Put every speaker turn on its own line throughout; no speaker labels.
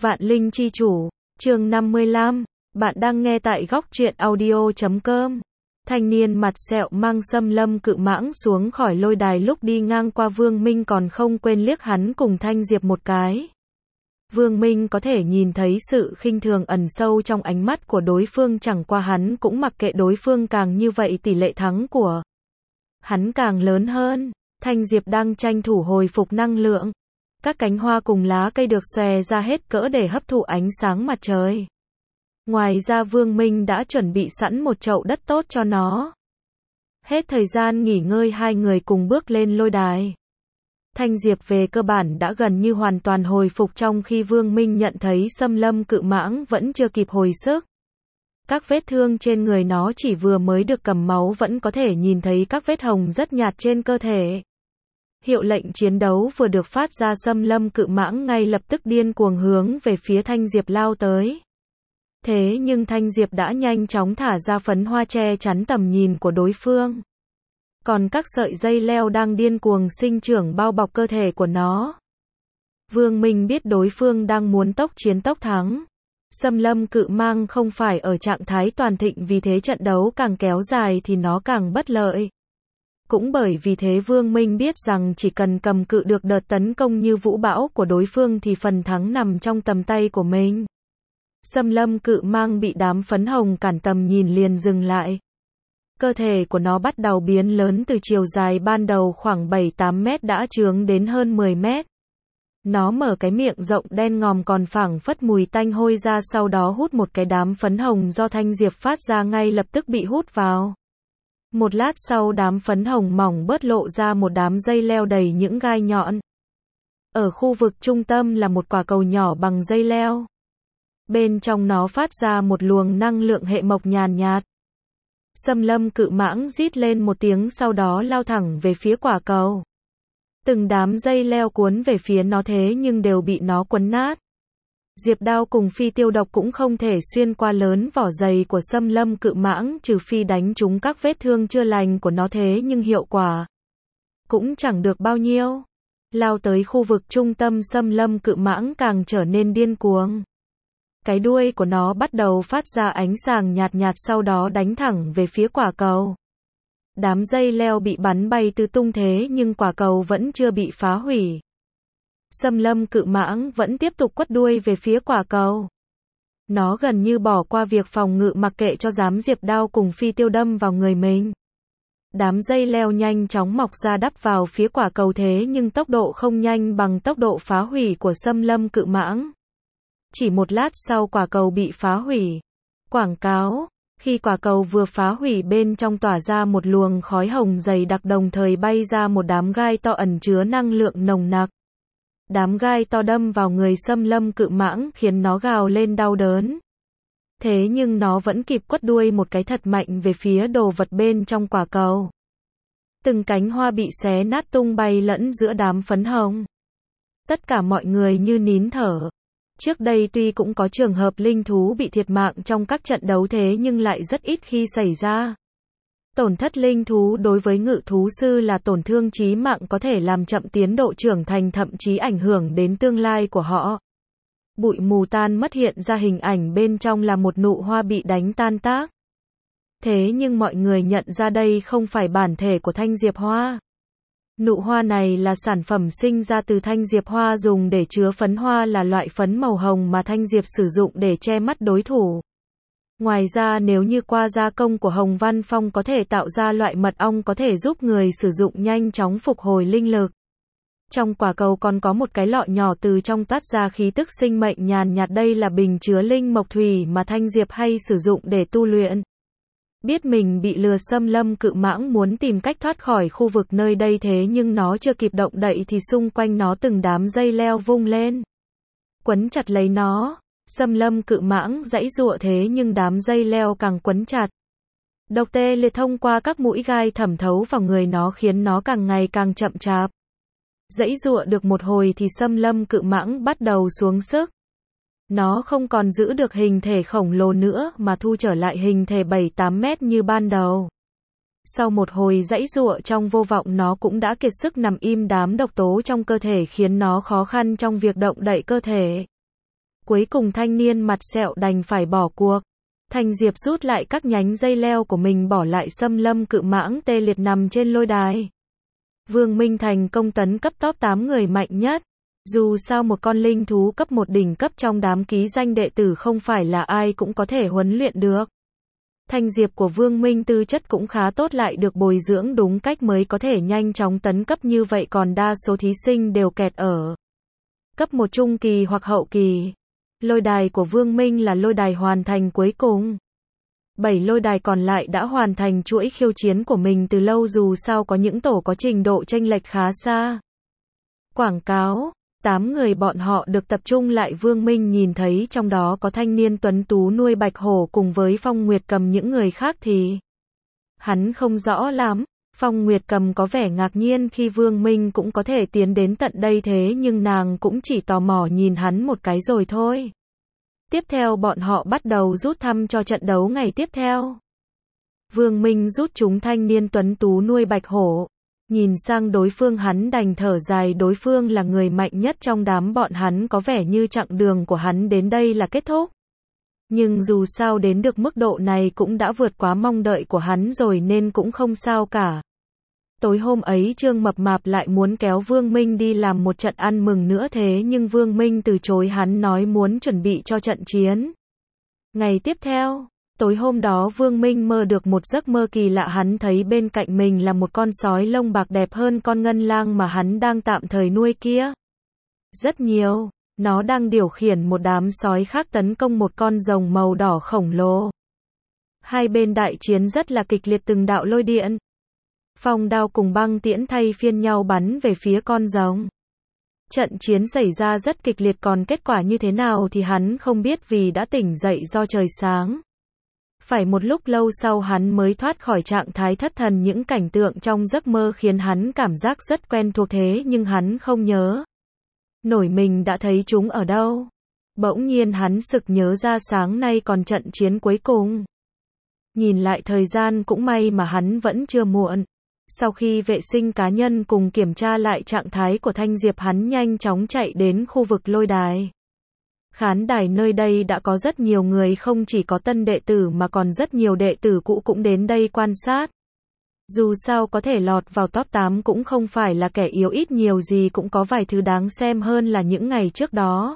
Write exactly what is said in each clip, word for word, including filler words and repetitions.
Vạn Linh Chi Chủ, chương năm mươi lăm, bạn đang nghe tại góc truyện audio chấm com. Thanh niên mặt sẹo mang Xâm Lâm Cự Mãng xuống khỏi lôi đài lúc đi ngang qua Vương Minh còn không quên liếc hắn cùng Thanh Diệp một cái. Vương Minh có thể nhìn thấy sự khinh thường ẩn sâu trong ánh mắt của đối phương, chẳng qua hắn cũng mặc kệ đối phương, càng như vậy tỷ lệ thắng của hắn càng lớn hơn. Thanh Diệp đang tranh thủ hồi phục năng lượng. Các cánh hoa cùng lá cây được xòe ra hết cỡ để hấp thụ ánh sáng mặt trời. Ngoài ra Vương Minh đã chuẩn bị sẵn một chậu đất tốt cho nó. Hết thời gian nghỉ ngơi, hai người cùng bước lên lôi đài. Thanh Diệp về cơ bản đã gần như hoàn toàn hồi phục, trong khi Vương Minh nhận thấy Xâm Lâm Cự Mãng vẫn chưa kịp hồi sức. Các vết thương trên người nó chỉ vừa mới được cầm máu, vẫn có thể nhìn thấy các vết hồng rất nhạt trên cơ thể. Hiệu lệnh chiến đấu vừa được phát ra, Xâm Lâm Cự Mãng ngay lập tức điên cuồng hướng về phía Thanh Diệp lao tới. Thế nhưng Thanh Diệp đã nhanh chóng thả ra phấn hoa che chắn tầm nhìn của đối phương. Còn các sợi dây leo đang điên cuồng sinh trưởng bao bọc cơ thể của nó. Vương Minh biết đối phương đang muốn tốc chiến tốc thắng. Xâm Lâm Cự Mãng không phải ở trạng thái toàn thịnh, vì thế trận đấu càng kéo dài thì nó càng bất lợi. Cũng bởi vì thế Vương Minh biết rằng chỉ cần cầm cự được đợt tấn công như vũ bão của đối phương thì phần thắng nằm trong tầm tay của mình. Xâm Lâm Cự Mãng bị đám phấn hồng cản tầm nhìn liền dừng lại. Cơ thể của nó bắt đầu biến lớn, từ chiều dài ban đầu khoảng bảy tám mét đã chướng đến hơn mười mét. Nó mở cái miệng rộng đen ngòm còn phảng phất mùi tanh hôi ra, sau đó hút một cái đám phấn hồng do Thanh Diệp phát ra, ngay lập tức bị hút vào. Một lát sau, đám phấn hồng mỏng bớt, lộ ra một đám dây leo đầy những gai nhọn. Ở khu vực trung tâm là một quả cầu nhỏ bằng dây leo. Bên trong nó phát ra một luồng năng lượng hệ mộc nhàn nhạt. Xâm Lâm Cự Mãng rít lên một tiếng, sau đó lao thẳng về phía quả cầu. Từng đám dây leo cuốn về phía nó, thế nhưng đều bị nó quấn nát. Diệp đao cùng phi tiêu độc cũng không thể xuyên qua lớn vỏ dày của Xâm Lâm Cự Mãng, trừ phi đánh trúng các vết thương chưa lành của nó, thế nhưng hiệu quả cũng chẳng được bao nhiêu. Lao tới khu vực trung tâm, Xâm Lâm Cự Mãng càng trở nên điên cuồng. Cái đuôi của nó bắt đầu phát ra ánh sáng nhạt nhạt, sau đó đánh thẳng về phía quả cầu. Đám dây leo bị bắn bay tứ tung, thế nhưng quả cầu vẫn chưa bị phá hủy. Xâm Lâm Cự Mãng vẫn tiếp tục quất đuôi về phía quả cầu. Nó gần như bỏ qua việc phòng ngự, mặc kệ cho dám Diệp đao cùng phi tiêu đâm vào người mình. Đám dây leo nhanh chóng mọc ra đắp vào phía quả cầu, thế nhưng tốc độ không nhanh bằng tốc độ phá hủy của Xâm Lâm Cự Mãng. Chỉ một lát sau, quả cầu bị phá hủy. Quảng cáo: khi quả cầu vừa phá hủy, bên trong tỏa ra một luồng khói hồng dày đặc, đồng thời bay ra một đám gai to ẩn chứa năng lượng nồng nặc. Đám gai to đâm vào người Xâm Lâm Cự Mãng, khiến nó gào lên đau đớn. Thế nhưng nó vẫn kịp quất đuôi một cái thật mạnh về phía đồ vật bên trong quả cầu. Từng cánh hoa bị xé nát tung bay lẫn giữa đám phấn hồng. Tất cả mọi người như nín thở. Trước đây tuy cũng có trường hợp linh thú bị thiệt mạng trong các trận đấu, thế nhưng lại rất ít khi xảy ra. Tổn thất linh thú đối với ngự thú sư là tổn thương chí mạng, có thể làm chậm tiến độ trưởng thành, thậm chí ảnh hưởng đến tương lai của họ. Bụi mù tan mất, hiện ra hình ảnh bên trong là một nụ hoa bị đánh tan tác. Thế nhưng mọi người nhận ra đây không phải bản thể của Thanh Diệp Hoa. Nụ hoa này là sản phẩm sinh ra từ Thanh Diệp Hoa, dùng để chứa phấn hoa, là loại phấn màu hồng mà Thanh Diệp sử dụng để che mắt đối thủ. Ngoài ra, nếu như qua gia công của Hồng Văn Phong, có thể tạo ra loại mật ong có thể giúp người sử dụng nhanh chóng phục hồi linh lực. Trong quả cầu còn có một cái lọ nhỏ, từ trong toát ra khí tức sinh mệnh nhàn nhạt, đây là bình chứa linh mộc thủy mà Thanh Diệp hay sử dụng để tu luyện. Biết mình bị lừa, Xâm Lâm Cự Mãng muốn tìm cách thoát khỏi khu vực nơi đây, thế nhưng nó chưa kịp động đậy thì xung quanh nó từng đám dây leo vung lên, quấn chặt lấy nó. Xâm Lâm Cự Mãng giãy giụa, thế nhưng đám dây leo càng quấn chặt. Độc tê liệt thông qua các mũi gai thẩm thấu vào người nó, khiến nó càng ngày càng chậm chạp. Giãy giụa được một hồi thì Xâm Lâm Cự Mãng bắt đầu xuống sức. Nó không còn giữ được hình thể khổng lồ nữa, mà thu trở lại hình thể bảy tám mét như ban đầu. Sau một hồi giãy giụa trong vô vọng, nó cũng đã kiệt sức nằm im, đám độc tố trong cơ thể khiến nó khó khăn trong việc động đậy cơ thể. Cuối cùng thanh niên mặt sẹo đành phải bỏ cuộc. Thanh Diệp rút lại các nhánh dây leo của mình bỏ lại xâm lâm cự mãng tê liệt nằm trên lôi đài. Vương Minh thành công tấn cấp top tám người mạnh nhất. Dù sao một con linh thú cấp một đỉnh cấp trong đám ký danh đệ tử không phải là ai cũng có thể huấn luyện được. Thanh Diệp của Vương Minh tư chất cũng khá tốt, lại được bồi dưỡng đúng cách mới có thể nhanh chóng tấn cấp như vậy, còn đa số thí sinh đều kẹt ở cấp một trung kỳ hoặc hậu kỳ. Lôi đài của Vương Minh là lôi đài hoàn thành cuối cùng. Bảy lôi đài còn lại đã hoàn thành chuỗi khiêu chiến của mình từ lâu, dù sao có những tổ có trình độ chênh lệch khá xa. Quảng cáo, tám người bọn họ được tập trung lại. Vương Minh nhìn thấy trong đó có thanh niên tuấn tú nuôi bạch hổ cùng với Phong Nguyệt Cầm, những người khác thì hắn không rõ lắm. Phong Nguyệt Cầm có vẻ ngạc nhiên khi Vương Minh cũng có thể tiến đến tận đây, thế nhưng nàng cũng chỉ tò mò nhìn hắn một cái rồi thôi. Tiếp theo bọn họ bắt đầu rút thăm cho trận đấu ngày tiếp theo. Vương Minh rút chúng thanh niên tuấn tú nuôi bạch hổ. Nhìn sang đối phương hắn đành thở dài, đối phương là người mạnh nhất trong đám bọn hắn, có vẻ như chặng đường của hắn đến đây là kết thúc. Nhưng dù sao đến được mức độ này cũng đã vượt quá mong đợi của hắn rồi nên cũng không sao cả. Tối hôm ấy Trương Mập Mạp lại muốn kéo Vương Minh đi làm một trận ăn mừng nữa, thế nhưng Vương Minh từ chối, hắn nói muốn chuẩn bị cho trận chiến ngày tiếp theo. Tối hôm đó Vương Minh mơ được một giấc mơ kỳ lạ, hắn thấy bên cạnh mình là một con sói lông bạc đẹp hơn con ngân lang mà hắn đang tạm thời nuôi kia rất nhiều. Nó đang điều khiển một đám sói khác tấn công một con rồng màu đỏ khổng lồ. Hai bên đại chiến rất là kịch liệt, từng đạo lôi điện, phong đao cùng băng tiễn thay phiên nhau bắn về phía con rồng. Trận chiến xảy ra rất kịch liệt, còn kết quả như thế nào thì hắn không biết vì đã tỉnh dậy do trời sáng. Phải một lúc lâu sau hắn mới thoát khỏi trạng thái thất thần, những cảnh tượng trong giấc mơ khiến hắn cảm giác rất quen thuộc, thế nhưng hắn không nhớ nổi mình đã thấy chúng ở đâu. Bỗng nhiên hắn sực nhớ ra sáng nay còn trận chiến cuối cùng. Nhìn lại thời gian cũng may mà hắn vẫn chưa muộn. Sau khi vệ sinh cá nhân cùng kiểm tra lại trạng thái của Thanh Diệp, hắn nhanh chóng chạy đến khu vực lôi đài. Khán đài nơi đây đã có rất nhiều người, không chỉ có tân đệ tử mà còn rất nhiều đệ tử cũ cũng đến đây quan sát. Dù sao có thể lọt vào top tám cũng không phải là kẻ yếu, ít nhiều gì cũng có vài thứ đáng xem hơn là những ngày trước đó.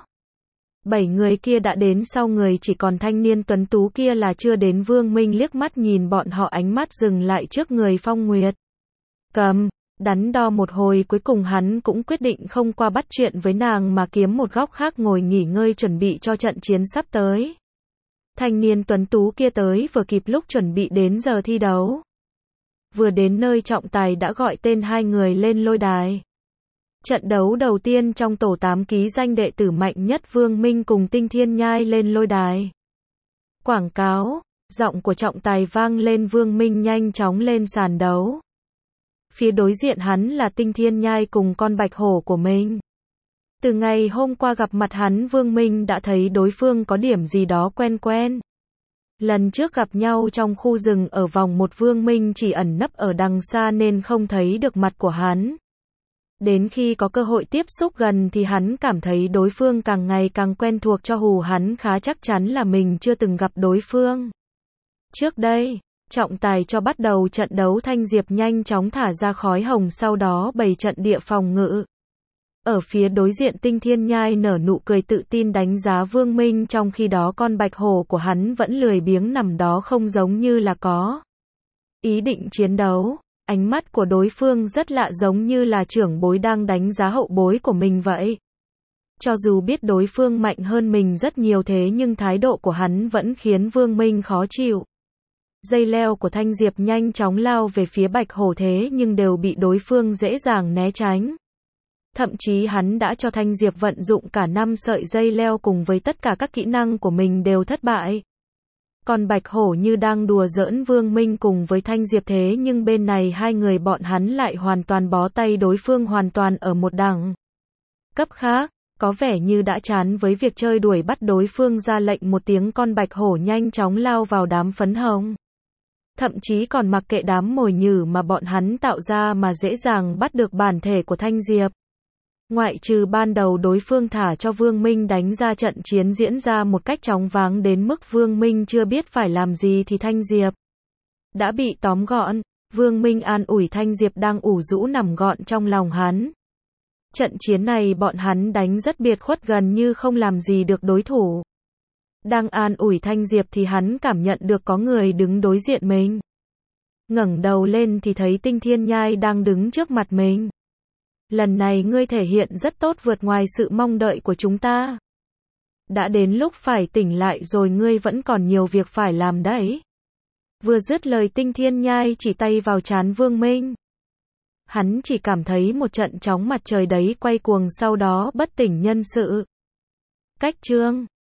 Bảy người kia đã đến sau người chỉ còn thanh niên tuấn tú kia là chưa đến. Vương Minh liếc mắt nhìn bọn họ, ánh mắt dừng lại trước người Phong Nguyệt Cầm. Đắn đo một hồi cuối cùng hắn cũng quyết định không qua bắt chuyện với nàng mà kiếm một góc khác ngồi nghỉ ngơi chuẩn bị cho trận chiến sắp tới. Thanh niên tuấn tú kia tới vừa kịp lúc chuẩn bị đến giờ thi đấu. Vừa đến nơi trọng tài đã gọi tên hai người lên lôi đài. Trận đấu đầu tiên trong tổ tám ký danh đệ tử mạnh nhất, Vương Minh cùng Tinh Thiên Nhai lên lôi đài. Quảng cáo, giọng của trọng tài vang lên, Vương Minh nhanh chóng lên sàn đấu. Phía đối diện hắn là Tinh Thiên Nhai cùng con bạch hổ của mình. Từ ngày hôm qua gặp mặt hắn, Vương Minh đã thấy đối phương có điểm gì đó quen quen. Lần trước gặp nhau trong khu rừng ở vòng một, Vương Minh chỉ ẩn nấp ở đằng xa nên không thấy được mặt của hắn. Đến khi có cơ hội tiếp xúc gần thì hắn cảm thấy đối phương càng ngày càng quen thuộc, cho hù hắn khá chắc chắn là mình chưa từng gặp đối phương trước đây. Trọng tài cho bắt đầu trận đấu, Thanh Diệp nhanh chóng thả ra khói hồng, sau đó bày trận địa phòng ngự. Ở phía đối diện Tinh Thiên Nhai nở nụ cười tự tin đánh giá Vương Minh, trong khi đó con bạch hổ của hắn vẫn lười biếng nằm đó, không giống như là có ý định chiến đấu. Ánh mắt của đối phương rất lạ, giống như là trưởng bối đang đánh giá hậu bối của mình vậy. Cho dù biết đối phương mạnh hơn mình rất nhiều thế nhưng thái độ của hắn vẫn khiến Vương Minh khó chịu. Dây leo của Thanh Diệp nhanh chóng lao về phía bạch hổ thế nhưng đều bị đối phương dễ dàng né tránh. Thậm chí hắn đã cho Thanh Diệp vận dụng cả năm sợi dây leo cùng với tất cả các kỹ năng của mình đều thất bại. Còn bạch hổ như đang đùa giỡn Vương Minh cùng với Thanh Diệp, thế nhưng bên này hai người bọn hắn lại hoàn toàn bó tay, đối phương hoàn toàn ở một đẳng cấp khác. Có vẻ như đã chán với việc chơi đuổi bắt đối phương, ra lệnh một tiếng, con bạch hổ nhanh chóng lao vào đám phấn hồng. Thậm chí còn mặc kệ đám mồi nhử mà bọn hắn tạo ra mà dễ dàng bắt được bản thể của Thanh Diệp. Ngoại trừ ban đầu đối phương thả cho Vương Minh đánh ra, trận chiến diễn ra một cách chóng váng đến mức Vương Minh chưa biết phải làm gì thì Thanh Diệp đã bị tóm gọn. Vương Minh an ủi Thanh Diệp đang ủ rũ nằm gọn trong lòng hắn. Trận chiến này bọn hắn đánh rất biệt khuất, gần như không làm gì được đối thủ. Đang an ủi Thanh Diệp thì hắn cảm nhận được có người đứng đối diện mình. Ngẩng đầu lên thì thấy Tinh Thiên Nhai đang đứng trước mặt mình. Lần này ngươi thể hiện rất tốt, vượt ngoài sự mong đợi của chúng ta. Đã đến lúc phải tỉnh lại rồi, ngươi vẫn còn nhiều việc phải làm đấy. Vừa dứt lời, Tinh Thiên Nhai chỉ tay vào trán Vương Minh. Hắn chỉ cảm thấy một trận chóng mặt trời đấy quay cuồng, sau đó bất tỉnh nhân sự. Cách chương